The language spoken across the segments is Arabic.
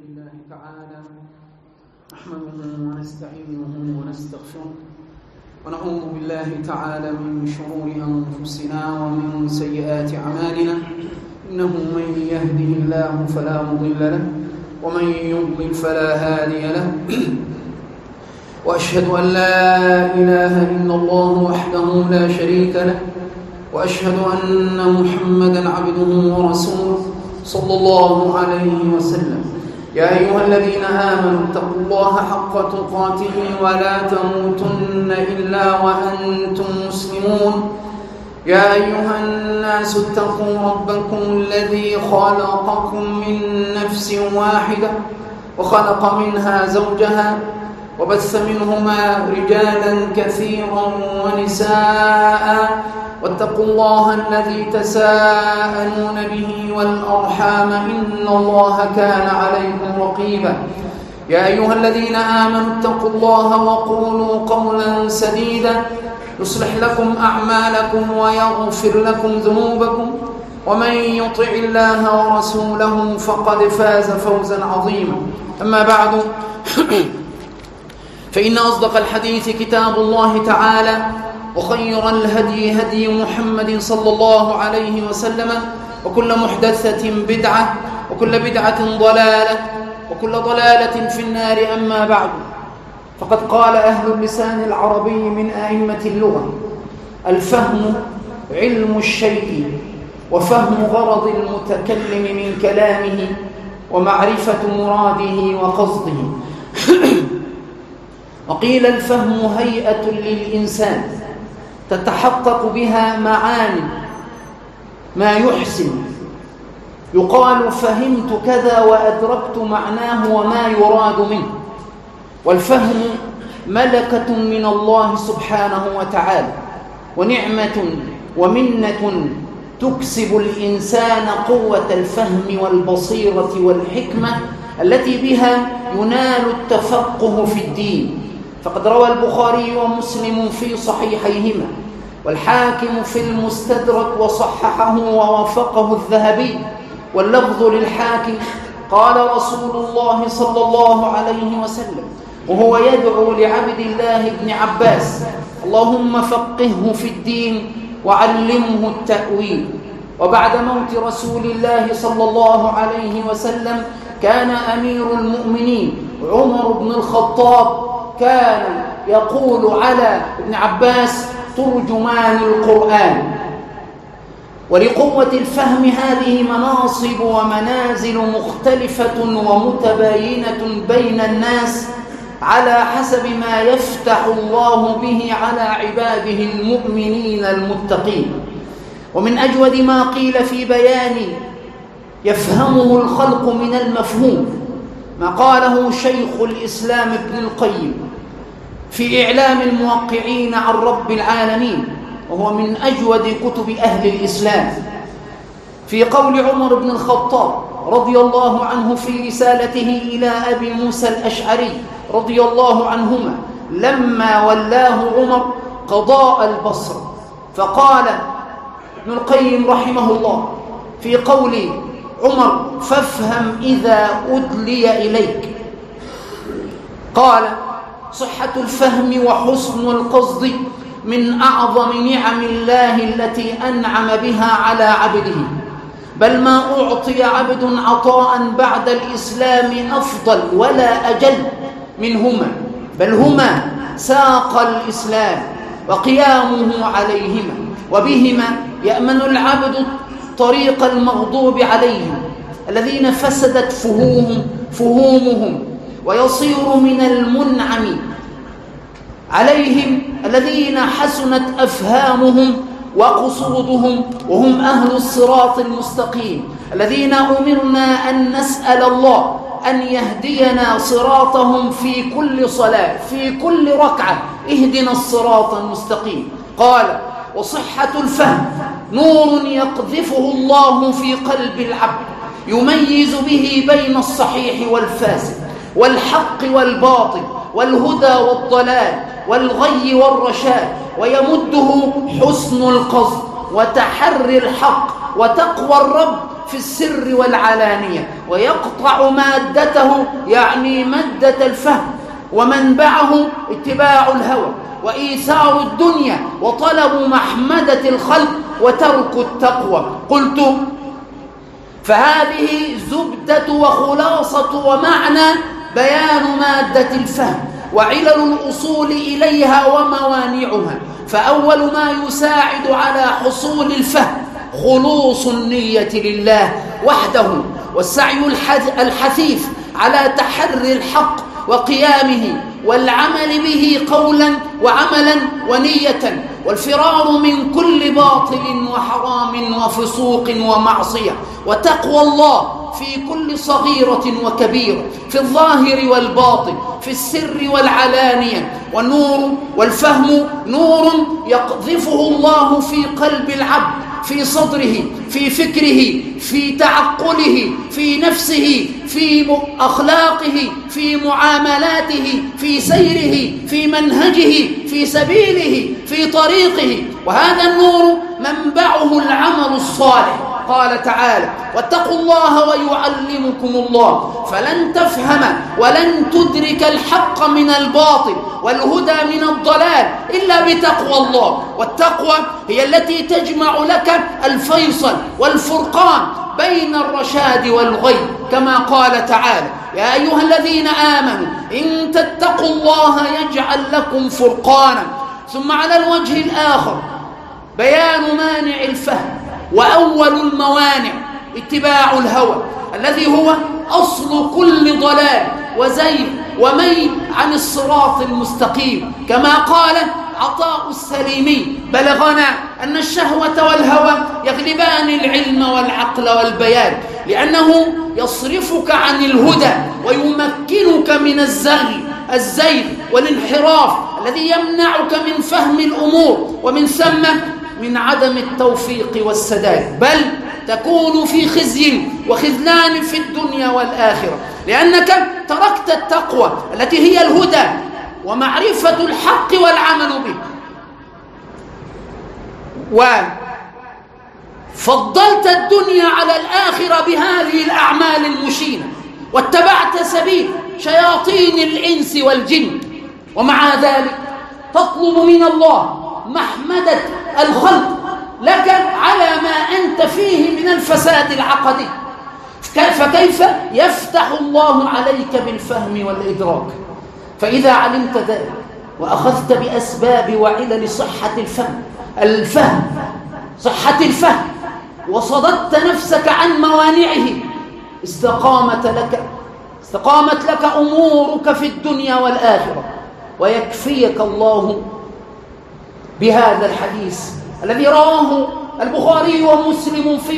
لله تعالى نحمده ونستعينه ونستغفره ونعوذ بالله تعالى من شرور أنفسنا ومن سيئات أعمالنا إنه من يهده الله فلا مضل له ومن يضلل فلا هادي له وأشهد أن لا إله إلا الله وحده لا شريك له وأشهد أن محمدًا عبده ورسوله صلى الله عليه وسلم يا أيها الذين آمنوا اتقوا الله حق تقاته ولا تموتن إلا وأنتم مسلمون يا أيها الناس اتقوا ربكم الذي خلقكم من نفس واحدة وخلق منها زوجها وبث منهما رجالا كثيرا ونساء واتقوا الله الذي تساءلون به والأرحام إن الله كان عليكم رقيبا يا أيها الذين آمنوا اتقوا الله وقولوا قولا سديدا يصلح لكم أعمالكم ويغفر لكم ذنوبكم ومن يطع الله ورسوله فقد فاز فوزا عظيما أما بعد فإن أصدق الحديث كتاب الله تعالى وخير الهدي هدي محمد صلى الله عليه وسلم وكل محدثة بدعة وكل بدعة ضلالة وكل ضلالة في النار أما بعد فقد قال أهل اللسان العربي من أئمة اللغة الفهم علم الشيء وفهم غرض المتكلم من كلامه ومعرفة مراده وقصده وقيل الفهم هيئة للإنسان تتحقق بها معاني ما يحسن يقال فهمت كذا وأدركت معناه وما يراد منه والفهم ملكة من الله سبحانه وتعالى ونعمة ومنة تكسب الإنسان قوة الفهم والبصيرة والحكمة التي بها ينال التفقه في الدين فقد روى البخاري ومسلم في صحيحيهما والحاكم في المستدرك وصححه ووافقه الذهبي واللفظ للحاكم قال رسول الله صلى الله عليه وسلم وهو يدعو لعبد الله بن عباس اللهم فقهه في الدين وعلمه التأويل وبعد موت رسول الله صلى الله عليه وسلم كان أمير المؤمنين عمر بن الخطاب كان يقول على ابن عباس ترجمان القرآن ولقوة الفهم هذه مناصب ومنازل مختلفة ومتباينة بين الناس على حسب ما يفتح الله به على عباده المؤمنين المتقين ومن أجود ما قيل في بيان يفهمه الخلق من المفهوم ما قاله شيخ الإسلام ابن القيم في إعلام الموقعين عن رب العالمين وهو من أجود كتب أهل الإسلام في قول عمر بن الخطاب رضي الله عنه في رسالته إلى أبي موسى الأشعري رضي الله عنهما لما ولاه عمر قضاء البصر فقال ابن القيم رحمه الله في قول عمر فافهم إذا أدلي إليك قال صحة الفهم وحسن القصد من أعظم نعم الله التي أنعم بها على عبده بل ما أعطي عبد عطاء بعد الإسلام أفضل ولا أجل منهما بل هما ساق الإسلام وقيامه عليهما وبهما يأمن العبد طريق المغضوب عليهم الذين فسدت فهومهم ويصير من المنعم عليهم الذين حسنت أفهامهم وقصودهم وهم أهل الصراط المستقيم الذين أمرنا أن نسأل الله أن يهدينا صراطهم في كل صلاة في كل ركعة اهدنا الصراط المستقيم قال وصحة الفهم نور يقذفه الله في قلب العبد يميز به بين الصحيح والفاسد والحق والباطل والهدى والضلال والغي والرشاد ويمده حسن القصد وتحري الحق وتقوى الرب في السر والعلانية، ويقطع مادته يعني مادة الفهم، ومنبعه اتباع الهوى وإيثار الدنيا وطلب محمدة الخلق وترك التقوى. قلت فهذه زبدة وخلاصة ومعنى بيان مادة الفهم وعلل الأصول إليها وموانعها. فأول ما يساعد على حصول الفهم خلوص النية لله وحده، والسعي الحثيث على تحري الحق وقيامه والعمل به قولا وعملا ونية، والفرار من كل باطل وحرام وفسوق ومعصية، وتقوى الله في كل صغيرة وكبيرة، في الظاهر والباطن، في السر والعلانية. والنور والفهم نور يقذفه الله في قلب العبد، في صدره، في فكره، في تعقله، في نفسه، في أخلاقه، في معاملاته، في سيره، في منهجه، في سبيله، في طريقه. وهذا النور منبعه العمل الصالح. قال تعالى: واتقوا الله ويعلمكم الله. فلن تفهم ولن تدرك الحق من الباطل والهدى من الضلال إلا بتقوى الله. والتقوى هي التي تجمع لك الفيصل والفرقان بين الرشاد والغي، كما قال تعالى: يا أيها الذين آمنوا إن تتقوا الله يجعل لكم فرقانا. ثم على الوجه الآخر بيان مانع الفهم، وأول الموانع اتباع الهوى الذي هو أصل كل ضلال وزيغ وميل عن الصراط المستقيم. كما قال عطاء السليمي: بلغنا أن الشهوة والهوى يغلبان العلم والعقل والبيان، لأنه يصرفك عن الهدى ويمكنك من الزيغ والانحراف الذي يمنعك من فهم الأمور، ومن ثم من عدم التوفيق والسداد، بل تكون في خزي وخذلان في الدنيا والآخرة، لأنك تركت التقوى التي هي الهدى ومعرفة الحق والعمل به، وفضلت الدنيا على الآخرة بهذه الأعمال المشينة، واتبعت سبيل شياطين الإنس والجن. ومع ذلك تطلب من الله محمدة الخلق لك على ما أنت فيه من الفساد العقدي. فكيف يفتح الله عليك بالفهم والإدراك؟ فإذا علمت ذلك وأخذت بأسباب وعلل صحة صحة الفهم وصددت نفسك عن موانعه، استقامت لك أمورك في الدنيا والآخرة. ويكفيك الله بهذا الحديث الذي رواه البخاري ومسلم في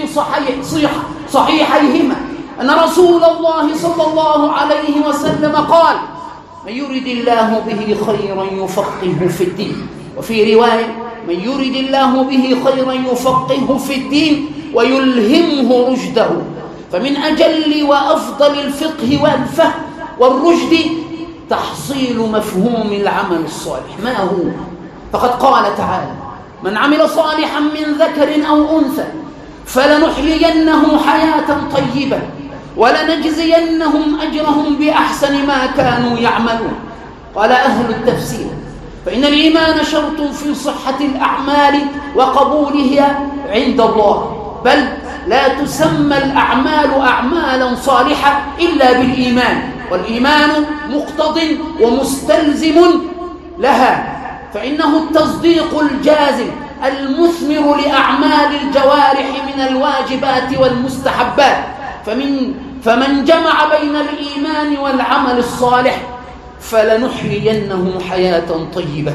صحيحيهما أن رسول الله صلى الله عليه وسلم قال: من يرد الله به خيرا يفقهه في الدين. وفي رواية: من يرد الله به خيرا يفقهه في الدين ويلهمه رشده. فمن أجل وأفضل الفقه والفهم والرشد تحصيل مفهوم العمل الصالح. ما هو؟ فقد قال تعالى: من عمل صالحا من ذكر أو أنثى فلنحيينه حياة طيبة ولنجزينهم أجرهم بأحسن ما كانوا يعملون. قال أهل التفسير: فإن الإيمان شرط في صحة الأعمال وقبولها عند الله، بل لا تسمى الأعمال أعمالا صالحة إلا بالإيمان، والإيمان مقتض ومستلزم لها، فإنه التصديق الجازم المثمر لأعمال الجوارح من الواجبات والمستحبات. فمن جمع بين الإيمان والعمل الصالح فلنحيينه حياة طيبة،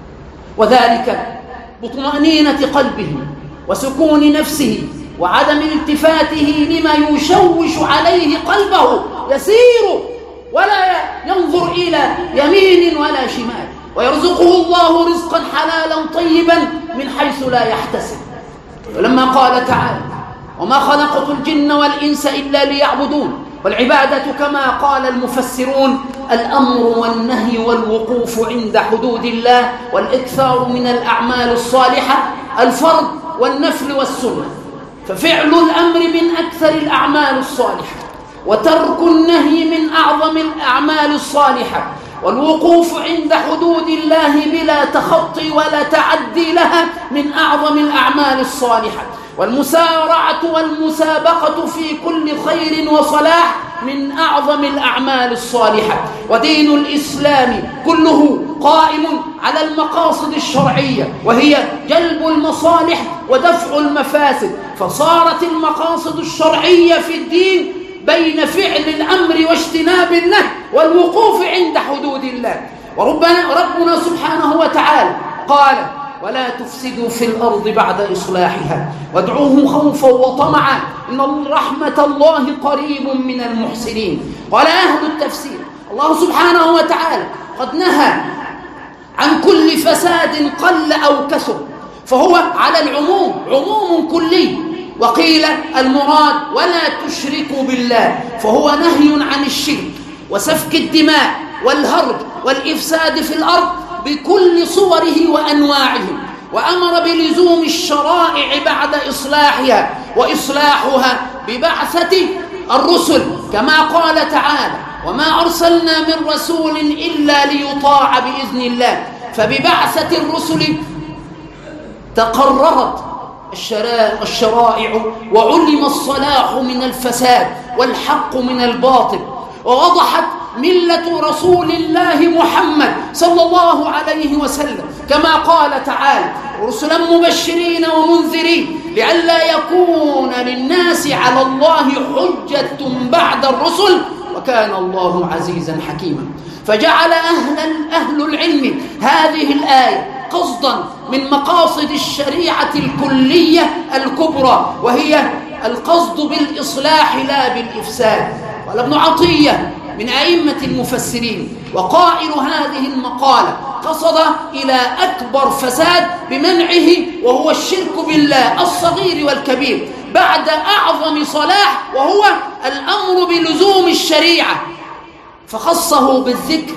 وذلك بطمأنينة قلبه وسكون نفسه وعدم التفاته لما يشوش عليه قلبه، يسير ولا ينظر إلى يمين ولا شمال، ويرزقه الله رزقا حلالا طيبا من حيث لا يحتسب. ولما قال تعالى: وما خلقت الجن والإنس إلا ليعبدون، والعبادة كما قال المفسرون الأمر والنهي والوقوف عند حدود الله والإكثار من الأعمال الصالحة، الفرض والنفل والسنة. ففعل الأمر من أكثر الأعمال الصالحة، وترك النهي من أعظم الأعمال الصالحة، والوقوف عند حدود الله بلا تخطي ولا تعدي لها من أعظم الأعمال الصالحة، والمسارعة والمسابقة في كل خير وصلاح من أعظم الأعمال الصالحة. ودين الإسلام كله قائم على المقاصد الشرعية، وهي جلب المصالح ودفع المفاسد، فصارت المقاصد الشرعية في الدين بين فعل الأمر واجتناب النهي والوقوف عند حدود الله. وربنا سبحانه وتعالى قال: ولا تفسدوا في الأرض بعد إصلاحها وادعوه خوفا وطمعا إن رحمة الله قريب من المحسنين. قال أهل التفسير: الله سبحانه وتعالى قد نهى عن كل فساد قل أو كثر، فهو على العموم، عموم كلي. وقيل المراد ولا تشركوا بالله، فهو نهي عن الشرك وسفك الدماء والهرج والإفساد في الأرض بكل صوره وأنواعه، وأمر بلزوم الشرائع بعد إصلاحها، وإصلاحها ببعثة الرسل، كما قال تعالى: وما أرسلنا من رسول إلا ليطاع بإذن الله. فببعثة الرسل تقررت الشرائع، وعلم الصلاح من الفساد والحق من الباطل، ووضحت ملة رسول الله محمد صلى الله عليه وسلم، كما قال تعالى: رسلا مبشرين ومنذرين لئلا يكون للناس على الله حجة بعد الرسل وكان الله عزيزا حكيما. فجعل أهل العلم هذه الآية قصدا من مقاصد الشريعة الكلية الكبرى، وهي القصد بالإصلاح لا بالإفساد. قال ابن عطية من أئمة المفسرين وقائل هذه المقالة قصد إلى أكبر فساد بمنعه، وهو الشرك بالله الصغير والكبير، بعد أعظم صلاح وهو الأمر بلزوم الشريعة، فخصه بالذكر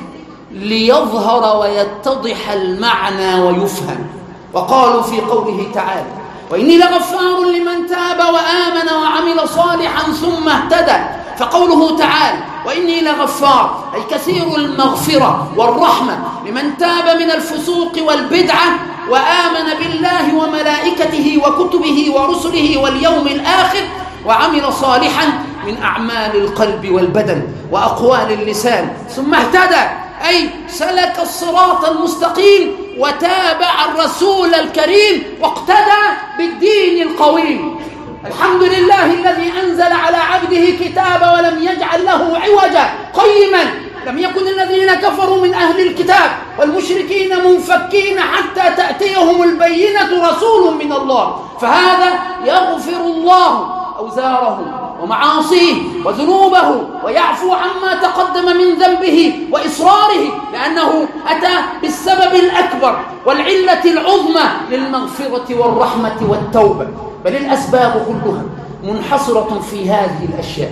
ليظهر ويتضح المعنى ويفهم. وقالوا في قوله تعالى: وإني لغفار لمن تاب وآمن وعمل صالحا ثم اهتدى. فقوله تعالى: وإني لغفار، أي كثير المغفرة والرحمة لمن تاب من الفسوق والبدعة وآمن بالله وملائكته وكتبه ورسله واليوم الآخر وعمل صالحا من أعمال القلب والبدن وأقوال اللسان ثم اهتدى، أي سلك الصراط المستقيم وتابع الرسول الكريم واقتدى بالدين القويم. الحمد لله الذي أنزل على عبده كتاب ولم يجعل له عوجا قيما. لم يكن الذين كفروا من أهل الكتاب والمشركين منفكين حتى تأتيهم البينة رسول من الله، فهذا يغفر الله أوزاره ومعاصيه وذنوبه ويعفو عما تقدم من ذنبه وإصراره، لأنه أتى بالسبب الأكبر والعلة العظمى للمغفرة والرحمة والتوبة. بل الأسباب كلها منحصرة في هذه الأشياء،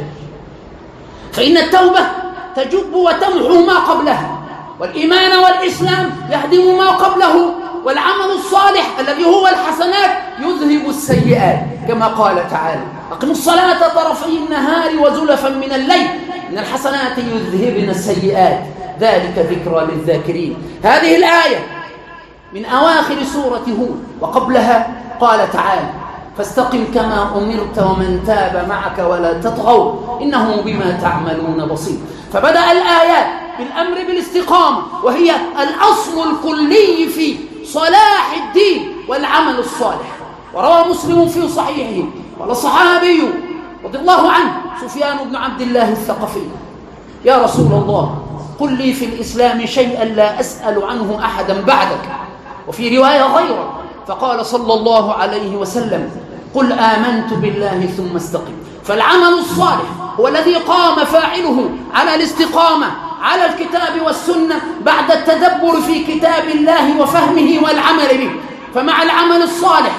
فإن التوبة تجب وتمحو ما قبلها، والإيمان والإسلام يهدم ما قبله، والعمل الصالح الذي هو الحسنات يذهب السيئات، كما قال تعالى: أقم الصلاة طرفي النهار وزلفا من الليل إن الحسنات يذهبن السيئات ذلك ذكرى للذاكرين. هذه الآية من أواخر سورة هود، وقبلها قال تعالى: فاستقم كما أمرت ومن تاب معك ولا تطغوا إنه بما تعملون بصير. فبدأ الآيات بالأمر بالاستقامة، وهي الأصل الكلي في صلاح الدين والعمل الصالح. وروى مسلم في صحيحه قال الصحابي رضي الله عنه سفيان بن عبد الله الثقفي: يا رسول الله قل لي في الإسلام شيئا لا أسأل عنه أحدا بعدك، وفي رواية غيره فقال صلى الله عليه وسلم: قل آمنت بالله ثم استقم. فالعمل الصالح هو الذي قام فاعله على الاستقامة على الكتاب والسنة بعد التدبر في كتاب الله وفهمه والعمل به. فمع العمل الصالح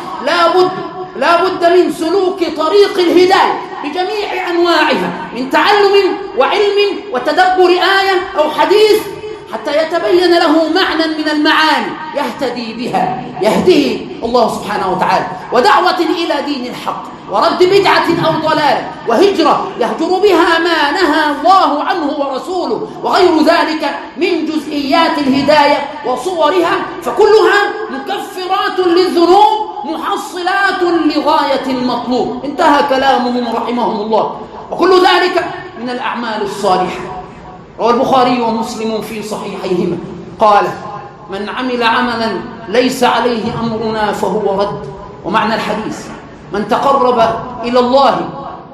لا بد من سلوك طريق الهداية بجميع أنواعها، من تعلم وعلم وتدبر آية أو حديث حتى يتبين له معنى من المعاني يهتدي بها، يهديه الله سبحانه وتعالى، ودعوة إلى دين الحق، ورد بدعة أو ضلال، وهجرة يهجر بها ما نهى الله عنه ورسوله، وغير ذلك من جزئيات الهداية وصورها، فكلها مكفرات للذنوب محصلات لغاية المطلوب. انتهى كلامهم رحمهم الله. وكل ذلك من الأعمال الصالحة. روى البخاري ومسلم في صحيحيهما قال: من عمل عملا ليس عليه أمرنا فهو رد. ومعنى الحديث: من تقرب إلى الله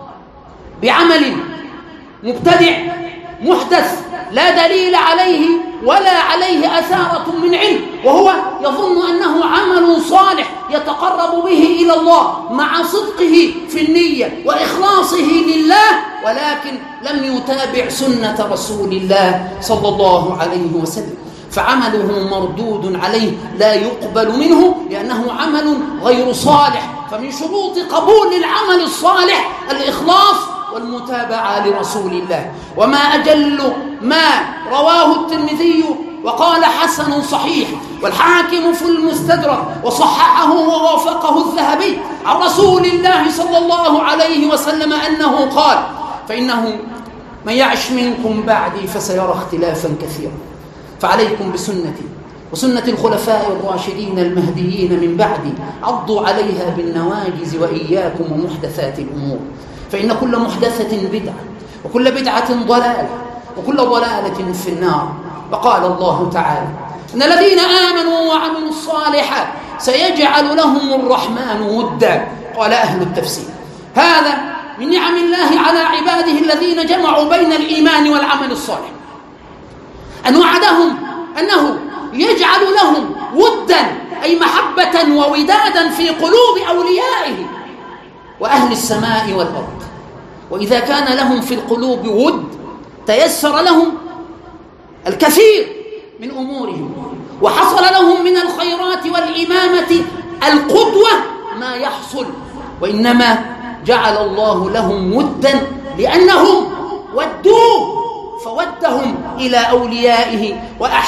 بعمل مبتدع محدث لا دليل عليه ولا عليه أثارة من علم، وهو يظن أنه عمل صالح يتقرب به إلى الله مع صدقه في النية وإخلاصه لله، ولكن لم يتابع سنة رسول الله صلى الله عليه وسلم، فعمله مردود عليه لا يقبل منه لأنه عمل غير صالح. فمن شروط قبول العمل الصالح الإخلاص والمتابعة لرسول الله. وما أجل ما رواه الترمذي وقال حسن صحيح، والحاكم في المستدرك وصححه ووافقه الذهبي عن رسول الله صلى الله عليه وسلم أنه قال: فإنه من يعش منكم بعدي فسيرى اختلافا كثيرا، فعليكم بسنتي وسنة الخلفاء الراشدين المهديين من بعدي، عضوا عليها بالنواجز وإياكم ومحدثات الأمور، فإن كل محدثة بدعة وكل بدعة ضلالة وكل ضلالة في النار. وقال الله تعالى: إن الذين آمنوا وعملوا الصالحات سيجعل لهم الرحمن ودا. قال أهل التفسير: هذا من نعم الله على عباده الذين جمعوا بين الإيمان والعمل الصالح، أن وعدهم أنه يجعل لهم ودا، أي محبة وودادا في قلوب أوليائه وأهل السماء والأرض. وإذا كان لهم في القلوب ود تيسر لهم الكثير من أمورهم، وحصل لهم من الخيرات والإمامة القدوة ما يحصل. وإنما جعل الله لهم ودا لأنهم ودوه فودهم إلى أوليائه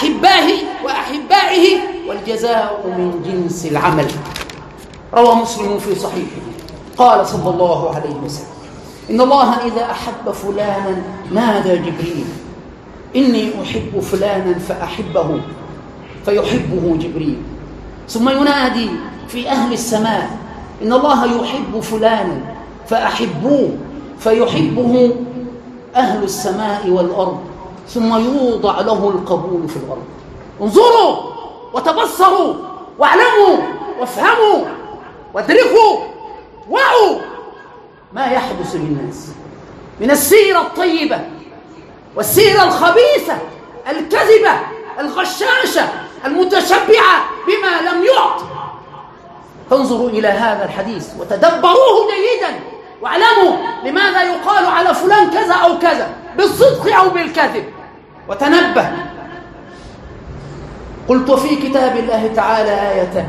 وأحبائه، والجزاء من جنس العمل. روى مسلم في صحيحه قال صلى الله عليه وسلم: إن الله إذا أحب فلانا نادى جبريل: إني أحب فلانا فأحبه، فيحبه جبريل. ثم ينادي في أهل السماء: إن الله يحب فلانا فأحبوه، فيحبه أهل السماء والأرض، ثم يوضع له القبول في الأرض. انظروا وتبصروا واعلموا وافهموا وادركوا وعوا ما يحدث للناس من السيرة الطيبة والسيرة الخبيثة الكذبة الغشاشة المتشبعة بما لم يعط. فانظروا إلى هذا الحديث وتدبروه جيدا، واعلموا لماذا يقال على فلان كذا أو كذا، بالصدق أو بالكذب. وتنبه. قلت: وفي كتاب الله تعالى آيتان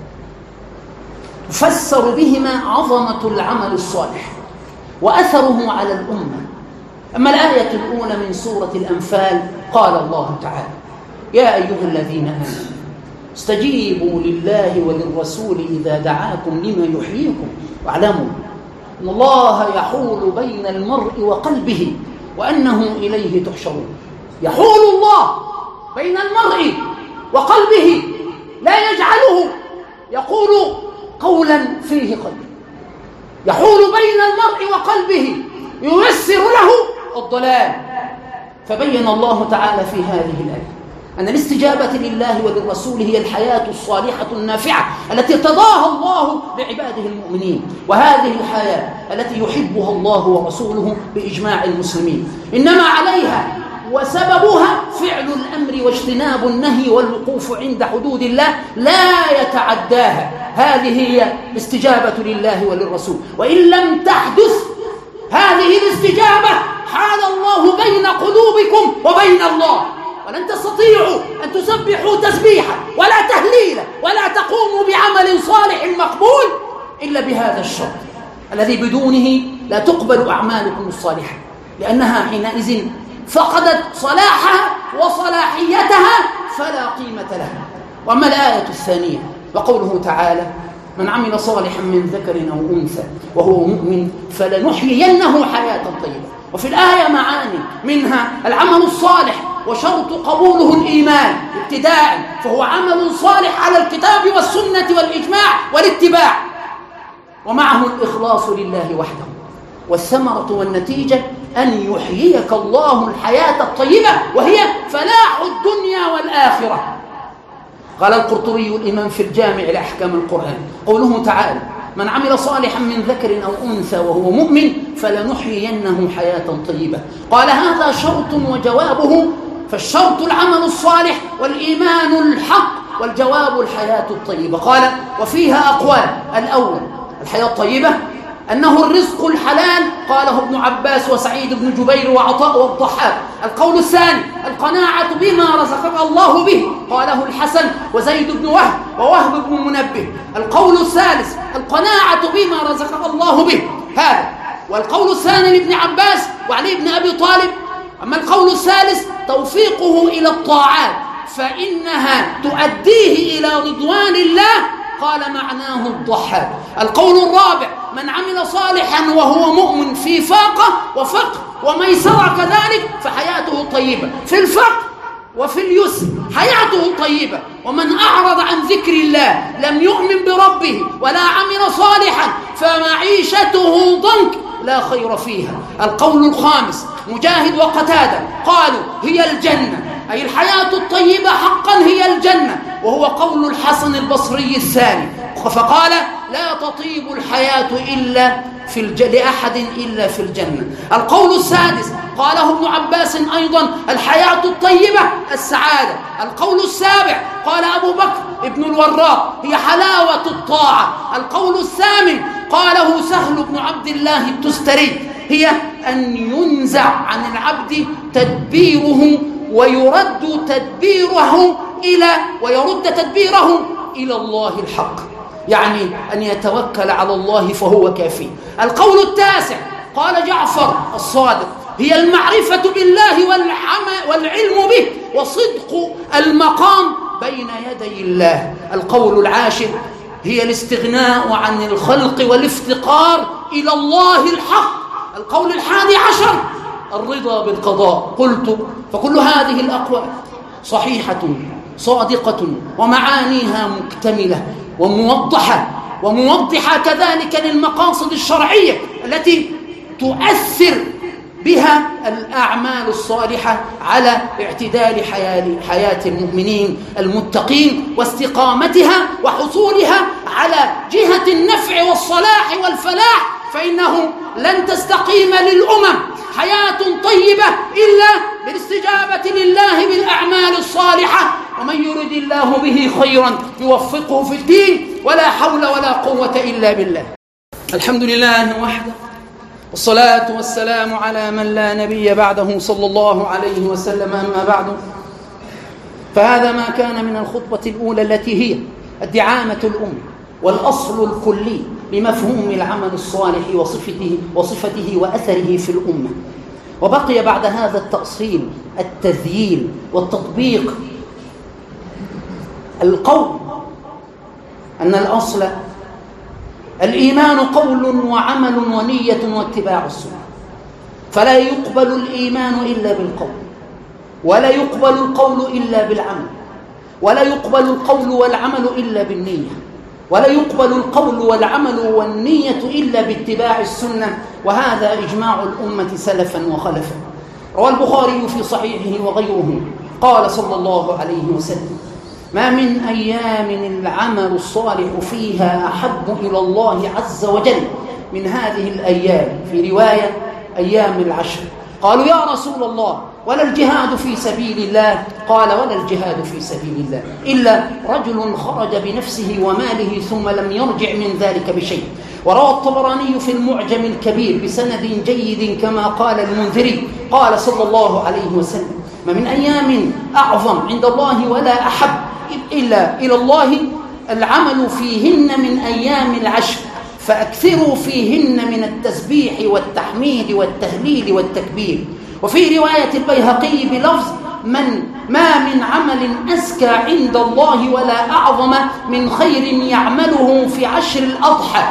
تفسر بهما عظمة العمل الصالح وأثره على الأمة. أما الآية الأولى من سورة الأنفال قال الله تعالى: يا أيها الذين آمنوا استجيبوا لله وللرسول إذا دعاكم لما يحييكم واعلموا أن الله يحول بين المرء وقلبه وأنه إليه تحشرون. يحول الله بين المرء وقلبه، لا يجعله يقول قولا فيه قلب، يحول بين المرء وقلبه، ييسر له الضلال. فبين الله تعالى في هذه الآية أن الاستجابة لله وللرسول هي الحياة الصالحة النافعة التي ارتضاها الله لعباده المؤمنين، وهذه الحياة التي يحبها الله ورسوله بإجماع المسلمين، إنما عليها وسببها فعل الأمر واجتناب النهي والوقوف عند حدود الله لا يتعداها. هذه هي الاستجابة لله وللرسول. وإن لم تحدث هذه الاستجابة حال الله بين قلوبكم وبين الله، ولن تستطيعوا أن تسبحوا تسبيحا ولا تهليلا ولا تقوموا بعمل صالح مقبول إلا بهذا الشرط الذي بدونه لا تقبل أعمالكم الصالحة، لأنها حينئذ فقدت صلاحها وصلاحيتها فلا قيمة لها. وأما الآية الثانية وقوله تعالى: من عمل صالحا من ذكر أو أنثى وهو مؤمن فلنحيينه حياة طيبة. وفي الآية معاني، منها العمل الصالح وشرط قبوله الإيمان ابتداء، فهو عمل صالح على الكتاب والسنة والإجماع والاتباع، ومعه الإخلاص لله وحده. والثمرة والنتيجة أن يحييك الله الحياة الطيبة، وهي فلاح الدنيا والآخرة. قال القرطبي الإمام في الجامع لأحكام القرآن قوله تعالى: من عمل صالحا من ذكر أو أنثى وهو مؤمن فلنحيينه حياة طيبة. قال هذا شرط وجوابه، فالشرط العمل الصالح والإيمان الحق، والجواب الحياة الطيبة. قال وفيها أقوال: الأول الحياة الطيبة أنه الرزق الحلال، قاله ابن عباس وسعيد بن جبير وعطاء والضحاك. القول الثاني القناعة بما رزقك الله به، قاله الحسن وزيد بن وهب ووهب بن منبه. القول الثالث القناعة بما رزقك الله به، هذا. والقول الثاني لابن عباس وعلي بن أبي طالب. أما القول الثالث توفيقه إلى الطاعات فإنها تؤديه إلى رضوان الله، قال معناه الضحاك. القول الرابع من عمل صالحا وهو مؤمن في فاقة وفقه وميسرة كذلك فحياته طيبة، في الفقر وفي اليسر حياته طيبة. ومن أعرض عن ذكر الله لم يؤمن بربه ولا عمل صالحا فمعيشته ضنك لا خير فيها. القول الخامس مجاهد وقتادة قالوا هي الجنة، أي الحياة الطيبة حقا هي الجنة، وهو قول الحسن البصري الثاني، فقال لا تطيب الحياة إلا لأحد إلا في الجنة. القول السادس قاله ابن عباس أيضا الحياة الطيبة السعادة. القول السابع قال أبو بكر ابن الوراق هي حلاوة الطاعة. القول الثامن قاله سهل بن عبد الله التستري هي أن ينزع عن العبد تدبيره ويرد تدبيره إلى الله الحق، يعني أن يتوكل على الله فهو كافي. القول التاسع قال جعفر الصادق هي المعرفة بالله والعلم به وصدق المقام بين يدي الله. القول العاشر هي الاستغناء عن الخلق والافتقار إلى الله الحق. القول 11 الرضا بالقضاء. قلت فكل هذه الأقوال صحيحة صادقة ومعانيها مكتملة وموضحة كذلك للمقاصد الشرعية التي تؤثر بها الأعمال الصالحة على اعتدال حياة المؤمنين المتقين واستقامتها وحصولها على جهة النفع والصلاح والفلاح، فإنه لن تستقيم للأمم حياة طيبة إلا بالاستجابة لله بالأعمال الصالحة. ومن يرد الله به خيرا يوفقه في الدين، ولا حول ولا قوة إلا بالله. الحمد لله وحده، والصلاة والسلام على من لا نبي بعده صلى الله عليه وسلم. أما بعد، فهذا ما كان من الخطبة الأولى التي هي الدعامة الأم والأصل الكلي لمفهوم العمل الصالح وصفته وأثره في الأمة. وبقي بعد هذا التأصيل التذييل والتطبيق. القول أن الأصل الإيمان قول وعمل ونية واتباع السنة، فلا يقبل الإيمان إلا بالقول، ولا يقبل القول إلا بالعمل، ولا يقبل القول والعمل إلا بالنية، ولا يقبل القول والعمل والنية إلا باتباع السنة، وهذا إجماع الأمة سلفا وخلفا. روى البخاري في صحيحه وغيره قال صلى الله عليه وسلم: ما من أيام العمل الصالح فيها أحب إلى الله عز وجل من هذه الأيام، في رواية أيام العشر. قالوا يا رسول الله ولا الجهاد في سبيل الله؟ قال ولا الجهاد في سبيل الله إلا رجل خرج بنفسه وماله ثم لم يرجع من ذلك بشيء. وروى الطبراني في المعجم الكبير بسند جيد كما قال المنذري قال صلى الله عليه وسلم: ما من أيام أعظم عند الله ولا أحب إلا إلى الله العمل فيهن من أيام العشر، فأكثروا فيهن من التسبيح والتحميد والتهليل والتكبير. وفي رواية البيهقي بلفظ: ما من عمل أزكى عند الله ولا أعظم من خير يعمله في عشر الأضحى.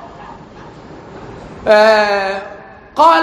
قال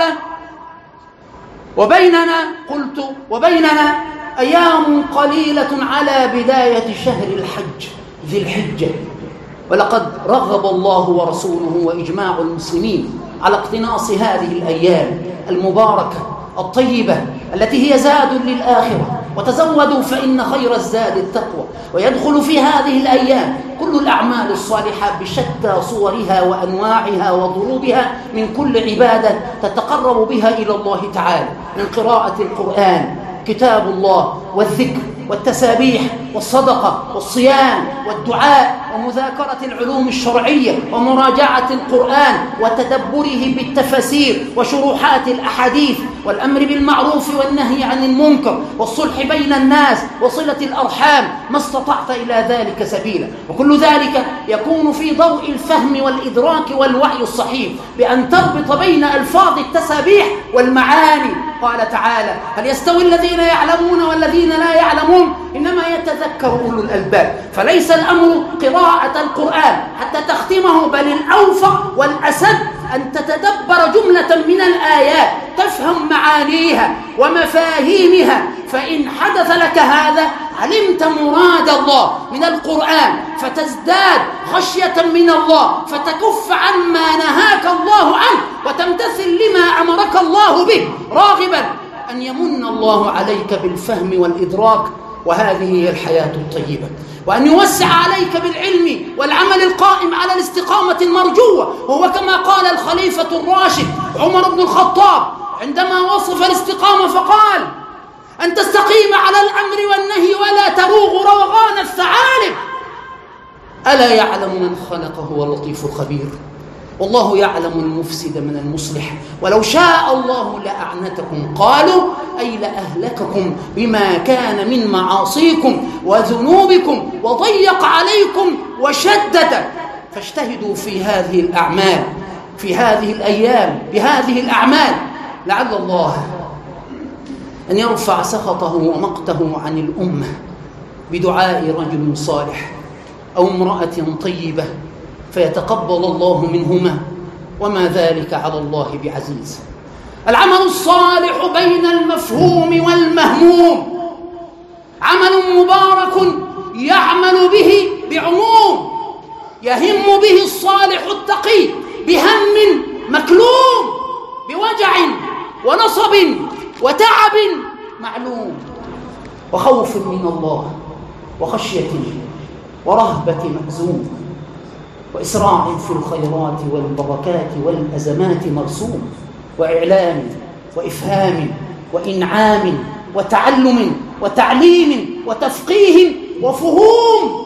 وبيننا أيام قليلة على بداية شهر الحج ذي الحجة، ولقد رغب الله ورسوله وإجماع المسلمين على اقتناص هذه الأيام المباركة الطيبة التي هي زاد للآخرة، وتزودوا فإن خير الزاد التقوى. ويدخل في هذه الأيام كل الأعمال الصالحة بشتى صورها وأنواعها وضروبها من كل عبادة تتقرب بها إلى الله تعالى، من قراءة القرآن، كتاب الله، والذكر والتسابيح والصدقة والصيام والدعاء ومذاكرة العلوم الشرعية ومراجعة القرآن وتدبره بالتفاسير وشروحات الأحاديث، والأمر بالمعروف والنهي عن المنكر والصلح بين الناس وصلة الأرحام ما استطعت إلى ذلك سبيلا. وكل ذلك يكون في ضوء الفهم والإدراك والوعي الصحيح، بأن تربط بين ألفاظ التسابيح والمعاني. قال تعالى: هل يستوي الذين يعلمون والذين لا يعلمون إنما يتذكر أولو الألباب. فليس الأمر قراءة القرآن حتى تختمه، بل الأوفق والأسد أن تتدبر جملة من الآيات تفهم معانيها ومفاهيمها، فإن حدث لك هذا علمت مراد الله من القرآن فتزداد خشية من الله، فتكف عما نهاك الله عنه وتمتثل لما أمرك الله به، راغبا أن يمن الله عليك بالفهم والإدراك، وهذه هي الحياة الطيبة، وأن يوسع عليك بالعلم والعمل القائم على الاستقامة المرجوة. وهو كما قال الخليفة الراشد عمر بن الخطاب عندما وصف الاستقامة فقال: أن تستقيم على الأمر والنهي ولا تروغ روغان الثعالب. ألا يعلم من خلق هو اللطيف الخبير، والله يعلم المفسد من المصلح، ولو شاء الله لأعنتكم. قالوا: أي لأهلككم بما كان من معاصيكم وذنوبكم وضيق عليكم وشدد. فاجتهدوا في هذه الأعمال، في هذه الأيام، بهذه الأعمال، لعل الله أن يرفع سخطه ومقته عن الأمة بدعاء رجل صالح أو امرأة طيبة فيتقبل الله منهما، وما ذلك على الله بعزيز. العمل الصالح بين المفهوم والمهموم عمل مبارك يعمل به بعموم، يهم به الصالح التقي بهم مكلوم، بوجع ونصب وتعب معلوم، وخوف من الله وخشية ورهبة مأزوم، وإسراع في الخيرات والبركات والأزمات مرسوم، وإعلام وإفهام وإنعام وتعلم وتعليم وتفقيه وفهوم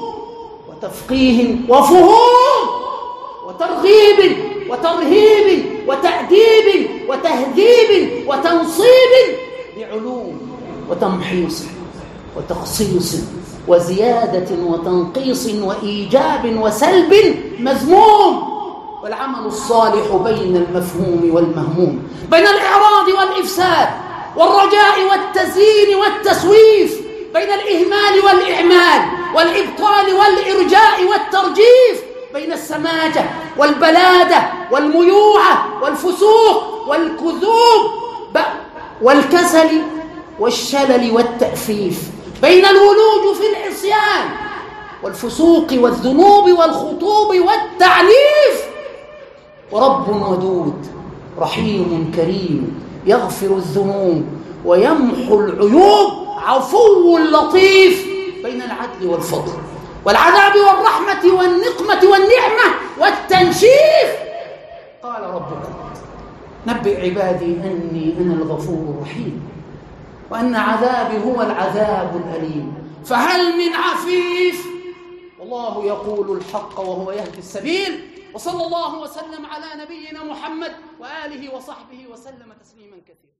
وترغيب وترهيب وتأديب وتهذيب وتنصيب بعلوم وتمحيص وتخصيص وزيادة وتنقيص وإيجاب وسلب مذموم. والعمل الصالح بين المفهوم والمهموم، بين الإعراض والإفساد والرجاء والتزيين والتسويف، بين الإهمال والإعمال والإبطال والإرجاء والترجيف، بين السماجة والبلادة والميوعة والفسوق والكذوب والكسل والشلل والتأفيف، بين الولوج في العصيان والفسوق والذنوب والخطوب والتعنيف. ورب ودود رحيم كريم يغفر الذنوب ويمحو العيوب، عفو لطيف، بين العدل والفضل والعذاب والرحمة والنقمة والنعمة والتنشيف. قال ربكم: نبئ عبادي أني أنا الغفور الرحيم وأن عذابي هو العذاب الأليم، فهل من عفيف؟ والله يقول الحق وهو يهدي السبيل. وصلى الله وسلم على نبينا محمد وآله وصحبه وسلم تسليما كثيرا.